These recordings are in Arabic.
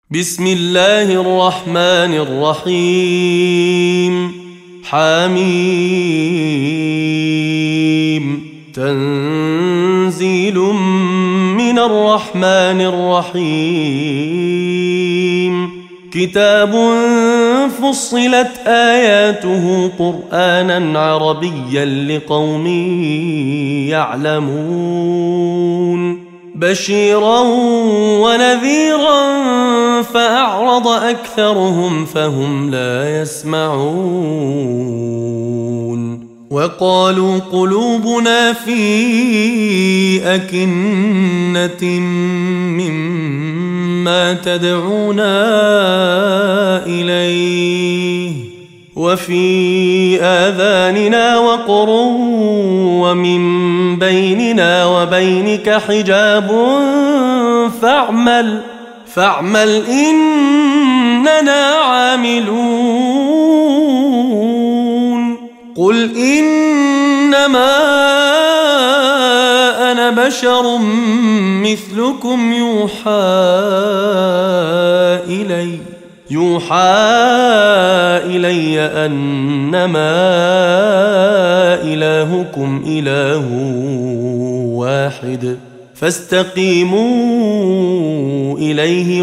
بسم الله الرحمن الرحيم حميم تنزيل من الرحمن الرحيم كتاب فصلت آياته قرآنا عربيا لقوم يعلمون بشيرا ونذيرا فأعرض أكثرهم فهم لا يسمعون وقالوا قلوبنا في أكنة مما تدعونا إليه وفي آذاننا وقر ومن بيننا وبينك حجاب فاعمل إننا عاملون قل إنما أنا بشر مثلكم يوحى إلي أنما إلهكم إله واحد فاستقيموا إليه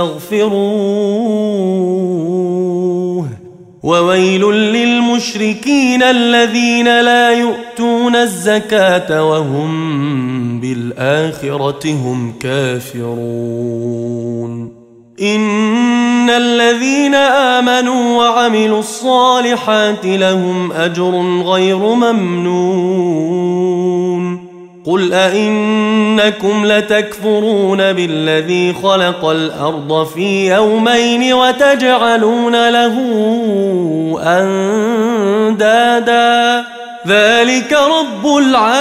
واستغفروه وويل للمشركين الذين لا يؤتون الزكاة وهم بالآخرة هم كافرون إن الذين آمنوا وعملوا الصالحات لهم أجر غير ممنون قل أئنكم لتكفرون بالذي خلق الأرض في يومين وتجعلون له أندادا ذلك رب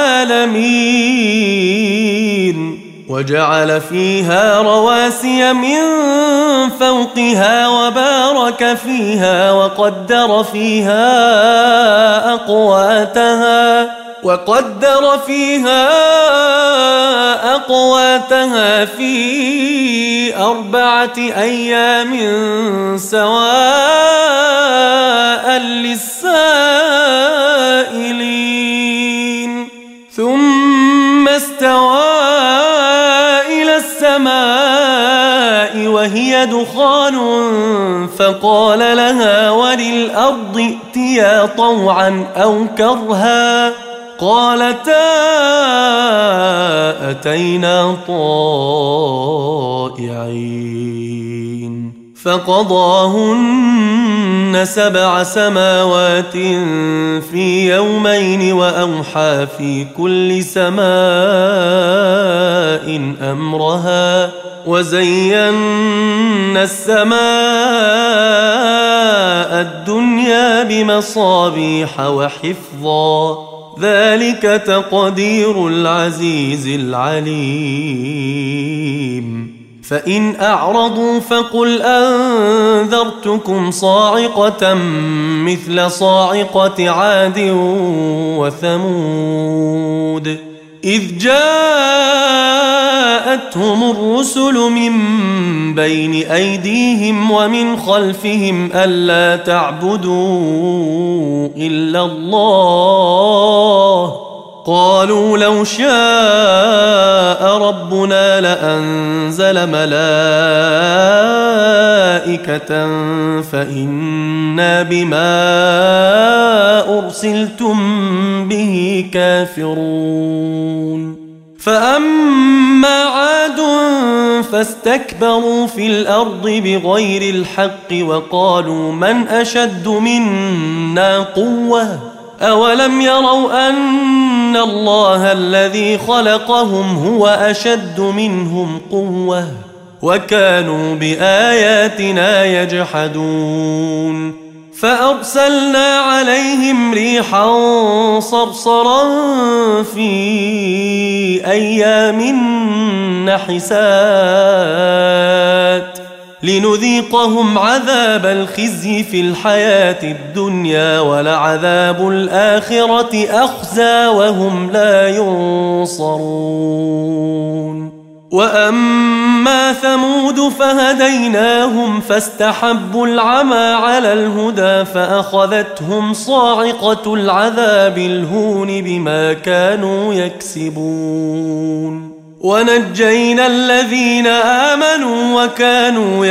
العالمين وجعل فيها رواسي من فوقها وبارك فيها وقدر فيها أقواتها في 4 أيام سواء للسائلين ثم استوى إلى السماء وهي دخان فقال لها وللأرض ائتيا طوعا أو كرها قالتا أتينا طائعين فقضاهن 7 سماوات في يومين وأوحى في كل سماء أمرها وزينا السماء الدنيا بمصابيح وحفظا ذلك تقدير العزيز العليم فإن أعرضوا فقل أنذرتكم صاعقة مثل صاعقة عاد وثمود إذ جاءتهم الرسل من بين أيديهم ومن خلفهم ألا تعبدوا إلا الله قالوا لو شاء ربنا لأنزل ملائكة فإنا بما أرسلتم به كافرون فأما عاد فاستكبروا في الأرض بغير الحق وقالوا من أشد منا قوة أولم يروا أن الله الذي خلقهم هو أشد منهم قوة وكانوا بآياتنا يجحدون فأرسلنا عليهم ريحا صرصرا في أيام نحسات لنذيقهم عذاب الخزي في الحياة الدنيا ولعذاب الآخرة أخزى وهم لا ينصرون وأما ثمود فهديناهم فاستحبوا العمى على الهدى فأخذتهم صاعقة العذاب الهون بما كانوا يكسبون ونجينا الذين آمنوا وكانوا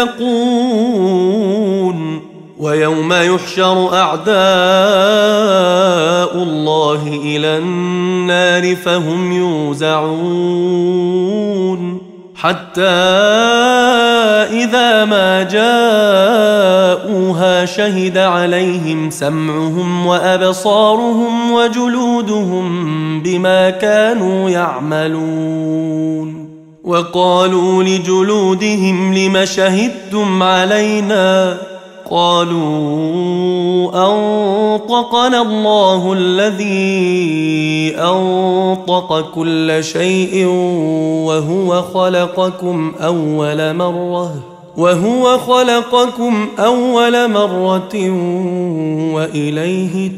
يتقون ويوم يحشر أعداء الله إلى النار فهم يوزعون حتى إذا ما جاءوها شهد عليهم سمعهم وأبصارهم وجلودهم بما كانوا يعملون وقالوا لجلودهم لم شهدتم علينا قالوا أنطقنا الله الذي أنطق كل شيء وهو خلقكم أول مرة وإليه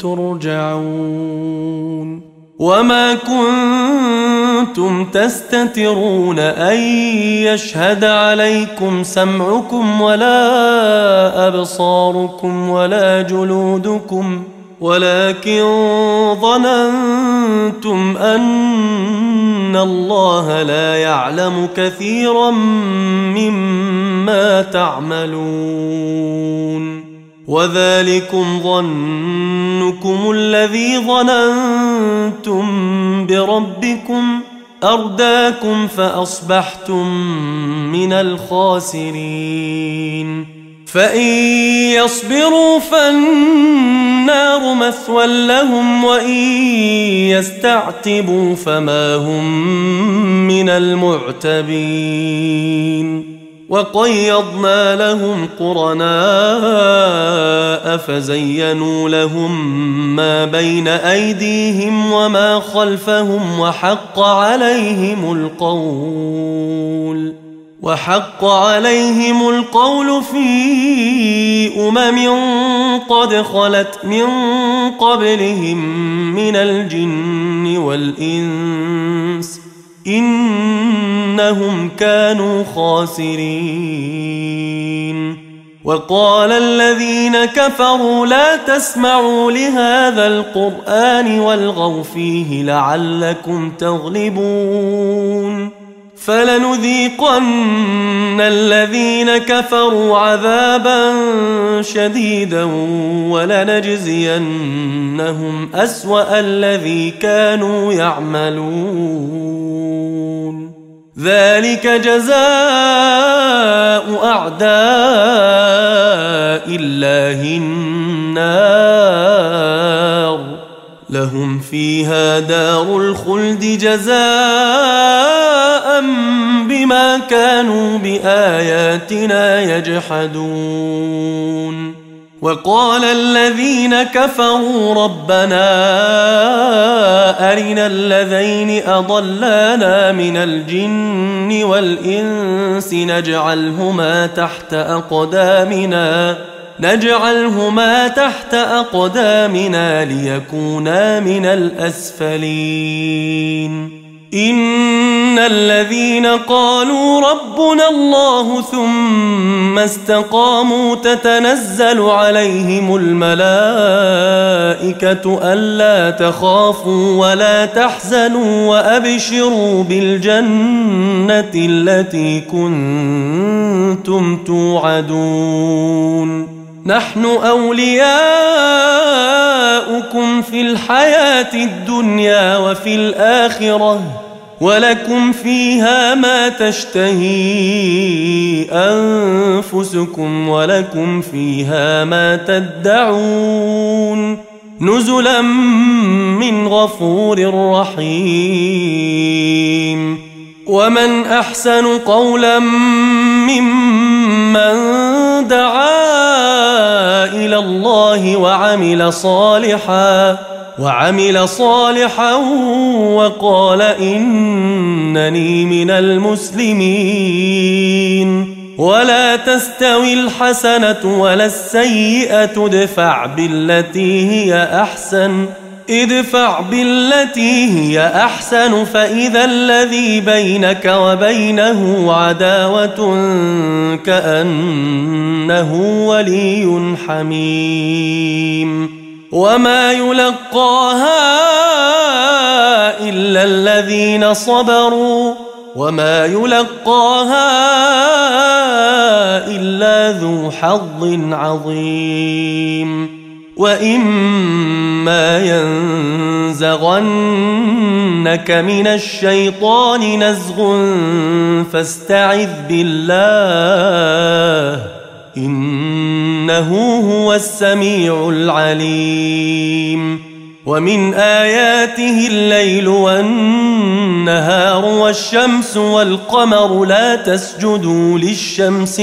ترجعون وما كنتم تستترون أن يشهد عليكم سمعكم ولا أبصاركم ولا جلودكم ولكن ظننتم أن الله لا يعلم كثيرا مما تعملون وذلكم ظنكم الذي ظننتم بربكم أرداكم فأصبحتم من الخاسرين فإن يصبروا فالنار مثوى لهم وإن يستعتبوا فما هم من المعتبين وقيضنا لهم قرناء فزينوا لهم ما بين أيديهم وما خلفهم وحق عليهم القول في قد خلت من قبلهم من الجن والإنس إنهم كانوا خاسرين وقال الذين كفروا لا تسمعوا لهذا القرآن والغوا فيه لعلكم تغلبون فلنذيقن الذين كفروا عذابا شديدا ولنجزينهم أسوأ الذي كانوا يعملون ذلك جزاء أعداء الله النار لهم فيها دار الخلد جزاء بما كانوا بآياتنا يجحدون وقال الذين كفروا ربنا أرنا الذين أضلانا من الجن والإنس نجعلهما تحت أقدامنا ليكونا من الأسفلين إن الذين قالوا ربنا الله ثم استقاموا تتنزل عليهم الملائكة ألا تخافوا ولا تحزنوا وأبشروا بالجنة التي كنتم توعدون نحن أولياؤكم في الحياة الدنيا وفي الآخرة ولكم فيها ما تشتهي أنفسكم ولكم فيها ما تدعون نزلا من غفور رحيم ومن أحسن قولا ممن دعا إلى الله وعمل صالحا وقال إنني من المسلمين ولا تستوي الحسنة ولا السيئة ادفع بالتي هي أحسن ادفع بالتي هي أحسن فإذا الذي بينك وبينه عداوة كأنه ولي حميم وما يلقاها إلا الذين صبروا وما يلقاها إلا ذو حظ عظيم وإما ينزغنك من الشيطان نزغ فاستعذ بالله إنه هو السميع العليم ومن آياته الليل والنهار والشمس والقمر لا تسجدوا للشمس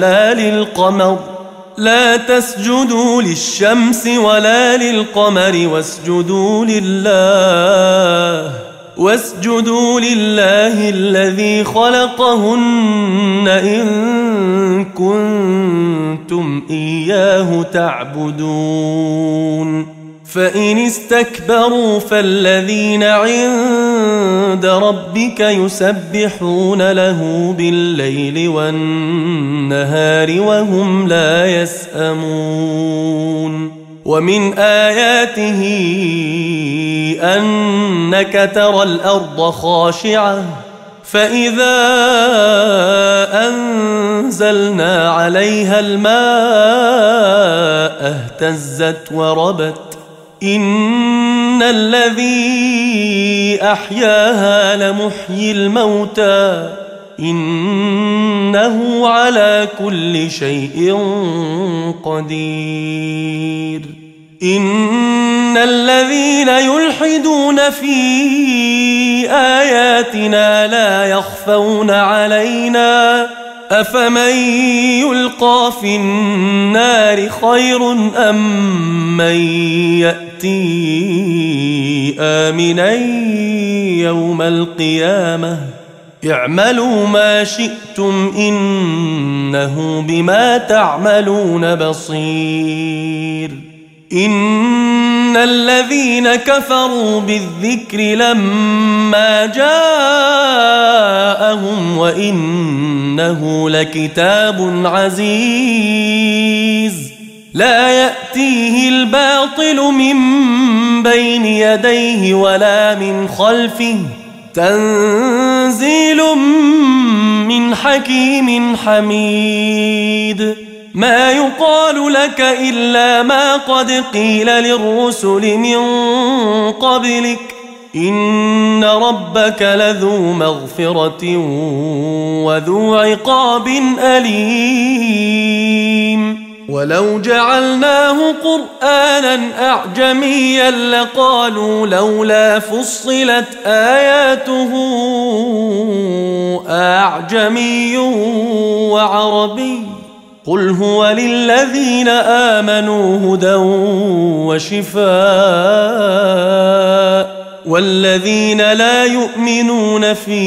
ولا للقمر واسجدوا لله الذي خلقهن إن كنتم إياه تعبدون فإن استكبروا فالذين عند ربك يسبحون له بالليل والنهار وهم لا يسأمون ومن آياته أنك ترى الأرض خاشعة فإذا أنزلنا عليها الماء اهتزت وربت إن الذي أحياها لمحيي الموتى إنه على كل شيء قدير إن الذين يلحدون في آياتنا لا يخفون علينا أفمن يلقى في النار خير أم من يأتي آمنا يوم القيامة اعملوا ما شئتم إنه بما تعملون بصير إن الذين كفروا بالذكر لما جاءهم وإنه لكتاب عزيز لا يأتيه الباطل من بين يديه ولا من خلفه تنزيل من حكيم حميد ما يقال لك إلا ما قد قيل للرسل من قبلك إن ربك لذو مغفرة وذو عقاب أليم ولو جعلناه قرآنا أعجميا لقالوا لولا فصلت آياته أعجمي وعربي قل هو للذين آمنوا هدى وشفاء والذين لا يؤمنون في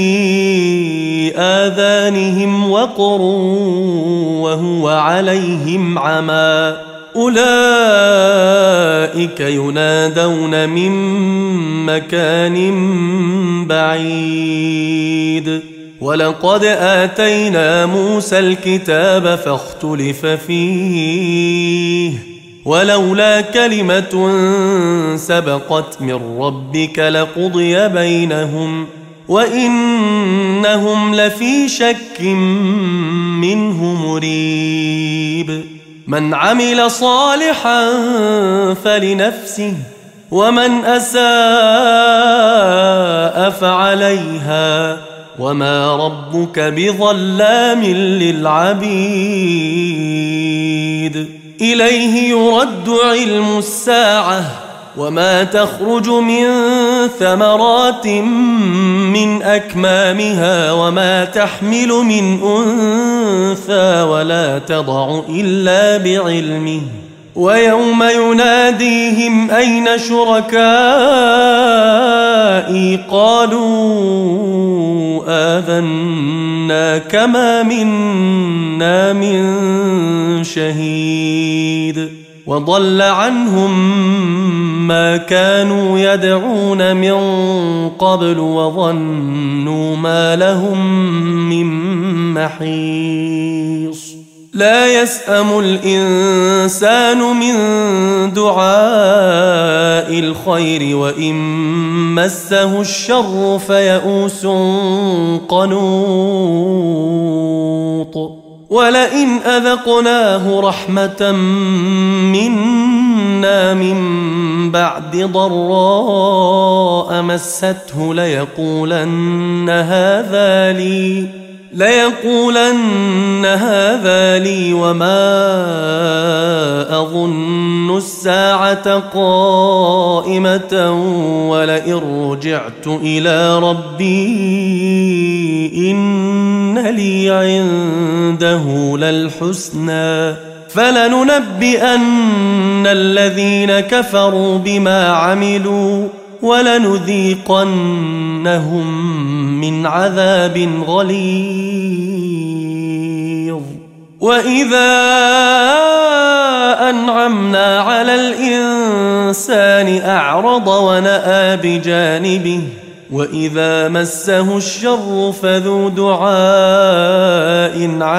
آذانهم وقر وهو عليهم عمى أولئك ينادون من مكان بعيد ولقد آتينا موسى الكتاب فاختلف فيه ولولا كلمة سبقت من ربك لقضي بينهم وإنهم لفي شك منه مريب من عمل صالحا فلنفسه ومن أساء فعليها وما ربك بظلام للعبيد إليه يرد علم الساعة وما تخرج من ثمرات من أكمامها وما تحمل من أنثى ولا تضع إلا بعلمه ويوم يناديهم أين شركائي قالوا آذنا كما منا من شهيد وضل عنهم ما كانوا يدعون من قبل وظنوا ما لهم من محيص لا يسأم الإنسان من دعاء الخير وإن مسه الشر فيئوس قنوط ولئن أذقناه رحمة منا من بعد ضراء مسته ليقولن هذا لي وما أظن الساعة قائمة ولئن رجعت إلى ربي إن لي عنده للحسنى فلننبئن الذين كفروا بما عملوا ولنذيقنهم من عذاب غليظ وإذا أنعمنا على الإنسان أعرض ونأى بجانبه وإذا مسه الشر فذو دعاء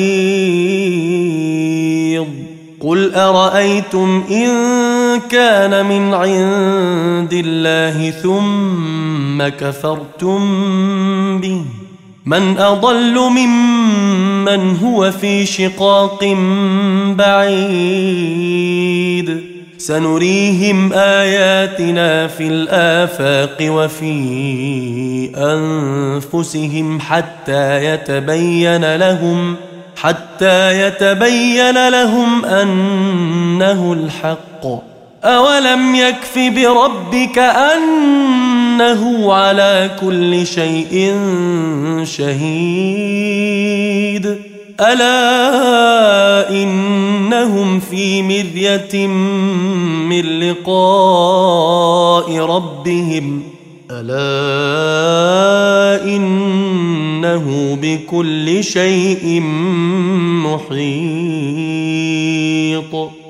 عريض قل أرأيتم إن كان من عند الله ثم كفرتم به من أضل ممن هو في شقاق بعيد سنريهم آياتنا في الآفاق وفي أنفسهم حتى يتبين لهم أنه الحق أولم يكف بربك أنه على كل شيء شهيد ألا إنهم في مرية من لقاء ربهم ألا إنه بكل شيء محيط